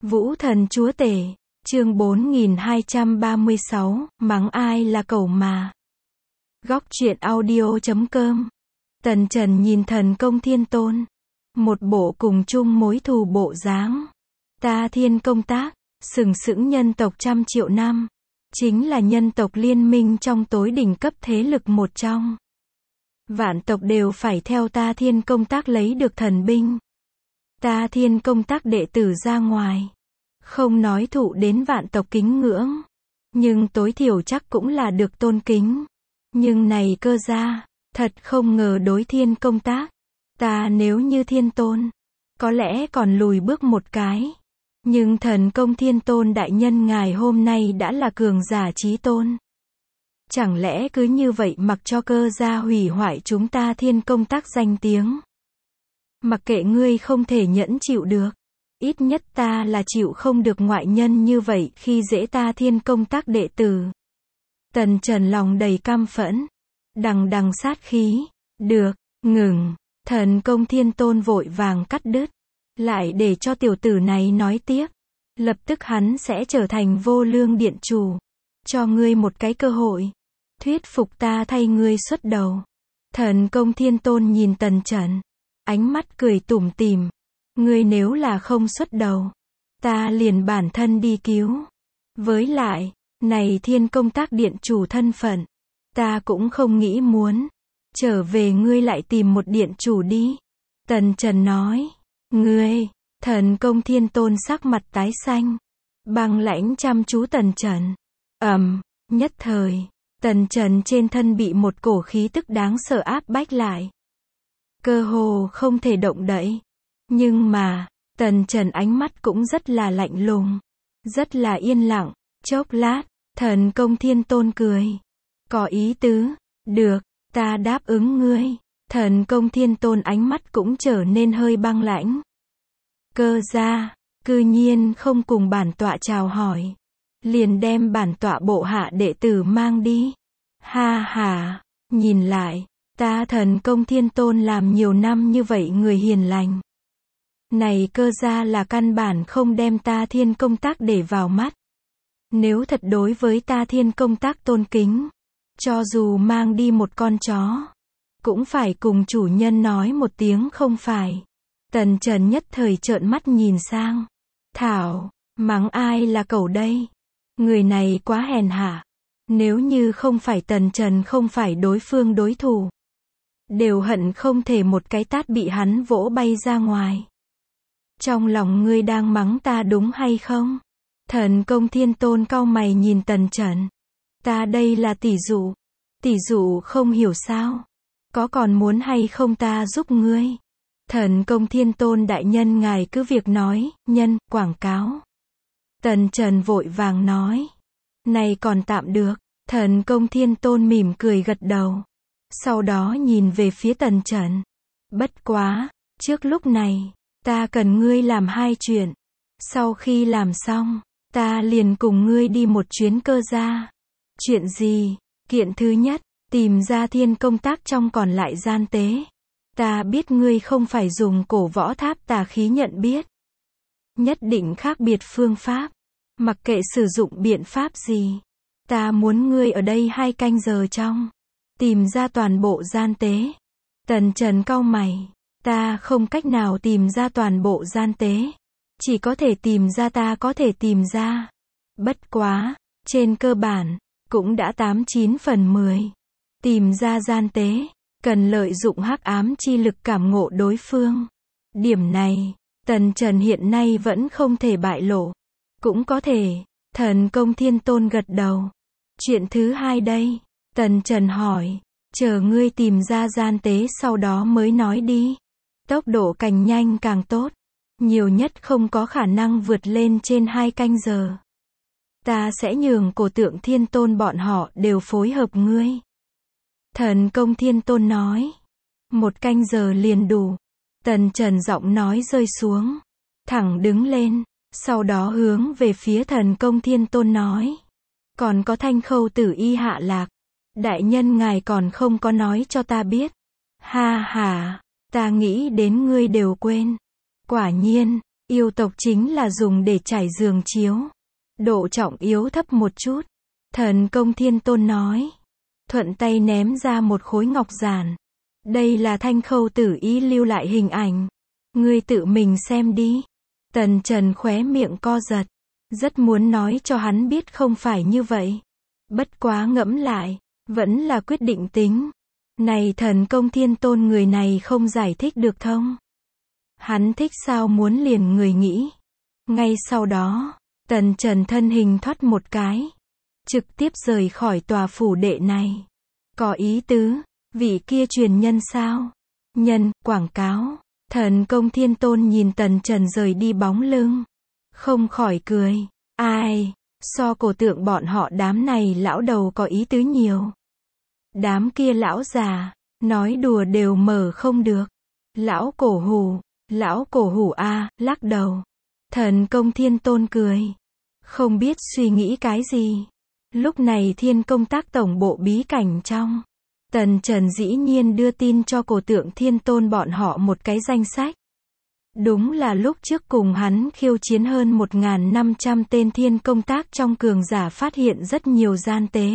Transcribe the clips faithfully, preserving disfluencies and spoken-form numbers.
Vũ thần chúa tể, chương bốn nghìn hai trăm ba mươi sáu, mắng ai là cẩu mà. Góc truyện audio chấm com. Tần Trần nhìn thần công thiên tôn. Một bộ cùng chung mối thù bộ dáng. Ta thiên công tác, sừng sững nhân tộc trăm triệu năm. Chính là nhân tộc liên minh trong tối đỉnh cấp thế lực một trong. Vạn tộc đều phải theo ta thiên công tác lấy được thần binh. Ta thiên công tác đệ tử ra ngoài. Không nói thụ đến vạn tộc kính ngưỡng. Nhưng tối thiểu chắc cũng là được tôn kính. Nhưng này cơ ra, thật không ngờ đối thiên công tác. Ta nếu như thiên tôn, có lẽ còn lùi bước một cái. Nhưng thần công thiên tôn đại nhân ngài hôm nay đã là cường giả chí tôn. Chẳng lẽ cứ như vậy mặc cho cơ gia hủy hoại chúng ta thiên công tác danh tiếng. Mặc kệ ngươi không thể nhẫn chịu được. Ít nhất ta là chịu không được ngoại nhân như vậy khi dễ ta thiên công tác đệ tử. Tần Trần lòng đầy căm phẫn. Đằng đằng sát khí. Được, ngừng. Thần công thiên tôn vội vàng cắt đứt. Lại để cho tiểu tử này nói tiếp. Lập tức hắn sẽ trở thành vô lương điện chủ. Cho ngươi một cái cơ hội. Thuyết phục ta thay ngươi xuất đầu. Thần công thiên tôn nhìn Tần Trần. Ánh mắt cười tủm tỉm. Ngươi nếu là không xuất đầu. Ta liền bản thân đi cứu. Với lại, này thiên công tác điện chủ thân phận. Ta cũng không nghĩ muốn. Trở về ngươi lại tìm một điện chủ đi. Tần Trần nói. Ngươi, thần công thiên tôn sắc mặt tái xanh. Băng lãnh chăm chú Tần Trần. Ầm, nhất thời, Tần Trần trên thân bị một cổ khí tức đáng sợ áp bách lại. Cơ hồ không thể động đậy. Nhưng mà, Tần Trần ánh mắt cũng rất là lạnh lùng. Rất là yên lặng. Chốc lát, thần công thiên tôn cười. Có ý tứ. Được, ta đáp ứng ngươi. Thần công thiên tôn ánh mắt cũng trở nên hơi băng lãnh. Cơ gia, cư nhiên không cùng bản tọa chào hỏi. Liền đem bản tọa bộ hạ đệ tử mang đi. Ha ha, nhìn lại, ta thần công thiên tôn làm nhiều năm như vậy người hiền lành. Này cơ gia là căn bản không đem ta thiên công tác để vào mắt. Nếu thật đối với ta thiên công tác tôn kính, cho dù mang đi một con chó, cũng phải cùng chủ nhân nói một tiếng không phải. Tần Trần nhất thời trợn mắt nhìn sang. Thảo, mắng ai là cẩu đây? Người này quá hèn hạ. Nếu như không phải Tần Trần không phải đối phương đối thủ. Đều hận không thể một cái tát bị hắn vỗ bay ra ngoài. Trong lòng ngươi đang mắng ta đúng hay không? Thần công thiên tôn cau mày nhìn Tần Trần. Ta đây là tỷ dụ. Tỷ dụ không hiểu sao? Có còn muốn hay không ta giúp ngươi? Thần công thiên tôn đại nhân ngài cứ việc nói, nhân, quảng cáo. Tần Trần vội vàng nói. Này còn tạm được. Thần công thiên tôn mỉm cười gật đầu. Sau đó nhìn về phía Tần Trần. Bất quá, trước lúc này, ta cần ngươi làm hai chuyện. Sau khi làm xong, ta liền cùng ngươi đi một chuyến cơ gia. Chuyện gì? Kiện thứ nhất, tìm ra thiên công tác trong còn lại gian tế. Ta biết ngươi không phải dùng cổ võ tháp tà khí nhận biết. Nhất định khác biệt phương pháp. Mặc kệ sử dụng biện pháp gì. Ta muốn ngươi ở đây hai canh giờ trong. Tìm ra toàn bộ gian tế. Tần Trần cau mày. Ta không cách nào tìm ra toàn bộ gian tế. Chỉ có thể tìm ra ta có thể tìm ra. Bất quá, trên cơ bản, cũng đã tám chín phần mười. Tìm ra gian tế. Cần lợi dụng hắc ám chi lực cảm ngộ đối phương. Điểm này, Tần Trần hiện nay vẫn không thể bại lộ. Cũng có thể, thần công thiên tôn gật đầu. Chuyện thứ hai đây, Tần Trần hỏi, chờ ngươi tìm ra gian tế sau đó mới nói đi. Tốc độ càng nhanh càng tốt. Nhiều nhất không có khả năng vượt lên trên hai canh giờ. Ta sẽ nhường cổ tượng thiên tôn bọn họ đều phối hợp ngươi. Thần công thiên tôn nói. Một canh giờ liền đủ. Tần Trần giọng nói rơi xuống. Thẳng đứng lên. Sau đó hướng về phía thần công thiên tôn nói. Còn có Thanh Khâu tử y hạ lạc. Đại nhân ngài còn không có nói cho ta biết. Ha ha. Ta nghĩ đến ngươi đều quên. Quả nhiên. Yêu tộc chính là dùng để trải giường chiếu. Độ trọng yếu thấp một chút. Thần Công Thiên Tôn nói. Thuận tay ném ra một khối ngọc giản. Đây là Thanh Khâu Tử ý lưu lại hình ảnh. Ngươi tự mình xem đi. Tần Trần khóe miệng co giật. Rất muốn nói cho hắn biết không phải như vậy. Bất quá ngẫm lại. Vẫn là quyết định tính. Này Thần Công Thiên Tôn người này không giải thích được thông. Hắn thích sao muốn liền người nghĩ. Ngay sau đó, Tần Trần thân hình thoát một cái. Trực tiếp rời khỏi tòa phủ đệ này. Có ý tứ, vị kia truyền nhân sao? Nhân, quảng cáo. Thần Công Thiên Tôn nhìn Tần Trần rời đi bóng lưng. Không khỏi cười. Ai, so cổ tượng bọn họ đám này lão đầu có ý tứ nhiều. Đám kia lão già, nói đùa đều mở không được. Lão cổ hủ, lão cổ hủ a, lắc đầu. Thần Công Thiên Tôn cười. Không biết suy nghĩ cái gì. Lúc này Thiên Công Tác tổng bộ bí cảnh trong. Tần Trần dĩ nhiên đưa tin cho cổ tượng Thiên Tôn bọn họ một cái danh sách. Đúng là lúc trước cùng hắn khiêu chiến hơn một nghìn năm trăm tên Thiên Công Tác trong cường giả phát hiện rất nhiều gian tế.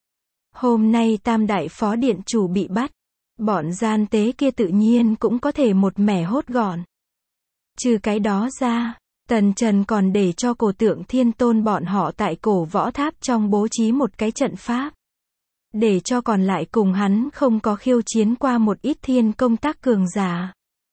Hôm nay Tam Đại Phó Điện Chủ bị bắt. Bọn gian tế kia tự nhiên cũng có thể một mẻ hốt gọn. Trừ cái đó ra, Tần Trần còn để cho cổ tượng Thiên Tôn bọn họ tại cổ võ tháp trong bố trí một cái trận pháp. Để cho còn lại cùng hắn không có khiêu chiến qua một ít Thiên Công Tác cường giả.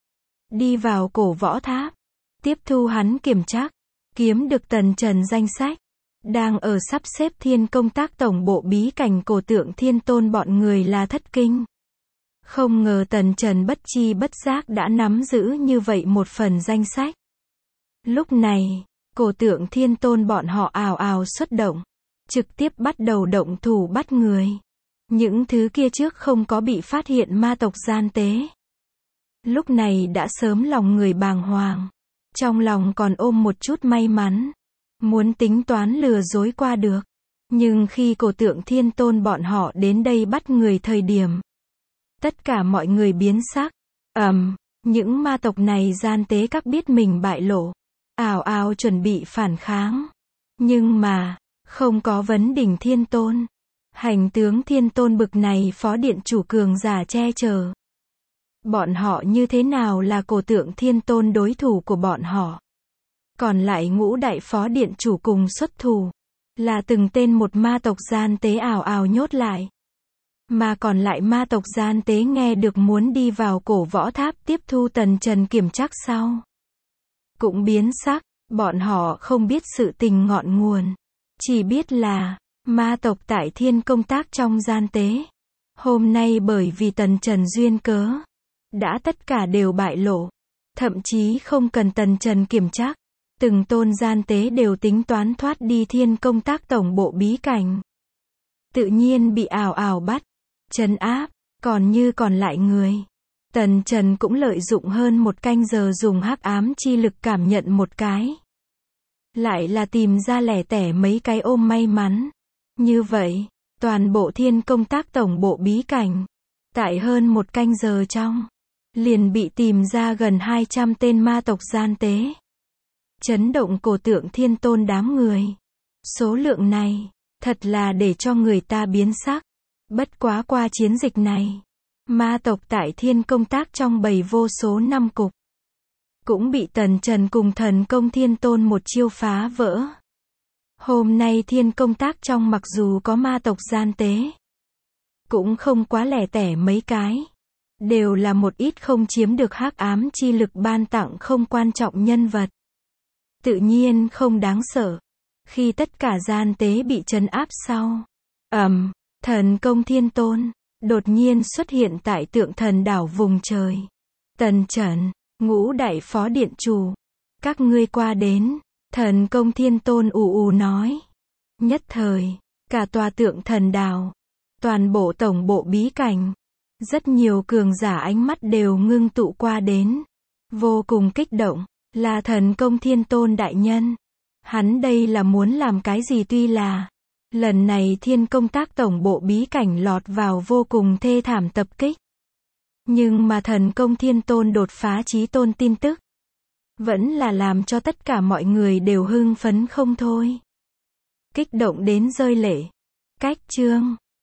Đi vào cổ võ tháp. Tiếp thu hắn kiểm tra. Kiếm được Tần Trần danh sách. Đang ở sắp xếp Thiên Công Tác tổng bộ bí cảnh cổ tượng Thiên Tôn bọn người là thất kinh. Không ngờ Tần Trần bất chi bất giác đã nắm giữ như vậy một phần danh sách. Lúc này, cổ tượng Thiên Tôn bọn họ ào ào xuất động. Trực tiếp bắt đầu động thủ bắt người. Những thứ kia trước không có bị phát hiện ma tộc gian tế. Lúc này đã sớm lòng người bàng hoàng. Trong lòng còn ôm một chút may mắn. Muốn tính toán lừa dối qua được. Nhưng khi cổ tượng Thiên Tôn bọn họ đến đây bắt người thời điểm. Tất cả mọi người biến sắc. Ầm, um, những ma tộc này gian tế các biết mình bại lộ. Ào ào chuẩn bị phản kháng. Nhưng mà, không có vấn đỉnh Thiên Tôn. Hành tướng Thiên Tôn bực này phó điện chủ cường giả che chở. Bọn họ như thế nào là cổ tượng Thiên Tôn đối thủ của bọn họ. Còn lại ngũ đại phó điện chủ cùng xuất thủ. Là từng tên một ma tộc gian tế ào ào nhốt lại. Mà còn lại ma tộc gian tế nghe được muốn đi vào cổ võ tháp tiếp thu Tần Trần kiểm tra sau. Cũng biến sắc, bọn họ không biết sự tình ngọn nguồn. Chỉ biết là, ma tộc tại Thiên Công Tác trong gian tế. Hôm nay bởi vì Tần Trần duyên cớ. Đã tất cả đều bại lộ. Thậm chí không cần Tần Trần kiểm tra. Từng tôn gian tế đều tính toán thoát đi Thiên Công Tác tổng bộ bí cảnh. Tự nhiên bị ảo ảo bắt. Trấn áp, còn như còn lại người. Tần Trần cũng lợi dụng hơn một canh giờ dùng hắc ám chi lực cảm nhận một cái. Lại là tìm ra lẻ tẻ mấy cái ôm may mắn. Như vậy, toàn bộ Thiên Công Tác tổng bộ bí cảnh. Tại hơn một canh giờ trong. Liền bị tìm ra gần hai trăm tên ma tộc gian tế. Chấn động cổ tượng Thiên Tôn đám người. Số lượng này, thật là để cho người ta biến sắc. Bất quá qua chiến dịch này, ma tộc tại Thiên Công Tác trong bầy vô số năm cục. Cũng bị Tần Trần cùng Thần Công Thiên Tôn một chiêu phá vỡ. Hôm nay Thiên Công Tác trong mặc dù có ma tộc gian tế. Cũng không quá lẻ tẻ mấy cái. Đều là một ít không chiếm được hắc ám chi lực ban tặng không quan trọng nhân vật. Tự nhiên không đáng sợ. Khi tất cả gian tế bị trấn áp sau. ầm, um, Thần Công Thiên Tôn đột nhiên xuất hiện tại Tượng Thần đảo vùng trời. Tần Trần, ngũ đại phó điện chủ, các ngươi qua đến. Thần Công Thiên Tôn ù ù nói. Nhất thời, cả tòa Tượng Thần đảo, toàn bộ tổng bộ bí cảnh, rất nhiều cường giả ánh mắt đều ngưng tụ qua đến. Vô cùng kích động, là Thần Công Thiên Tôn đại nhân. Hắn đây là muốn làm cái gì tuy là lần này Thiên Công Tác tổng bộ bí cảnh lọt vào vô cùng thê thảm tập kích. Nhưng mà Thần Công Thiên Tôn đột phá chí tôn tin tức. vẫn là làm cho tất cả mọi người đều hưng phấn không thôi. Kích động đến rơi lệ. Cách chương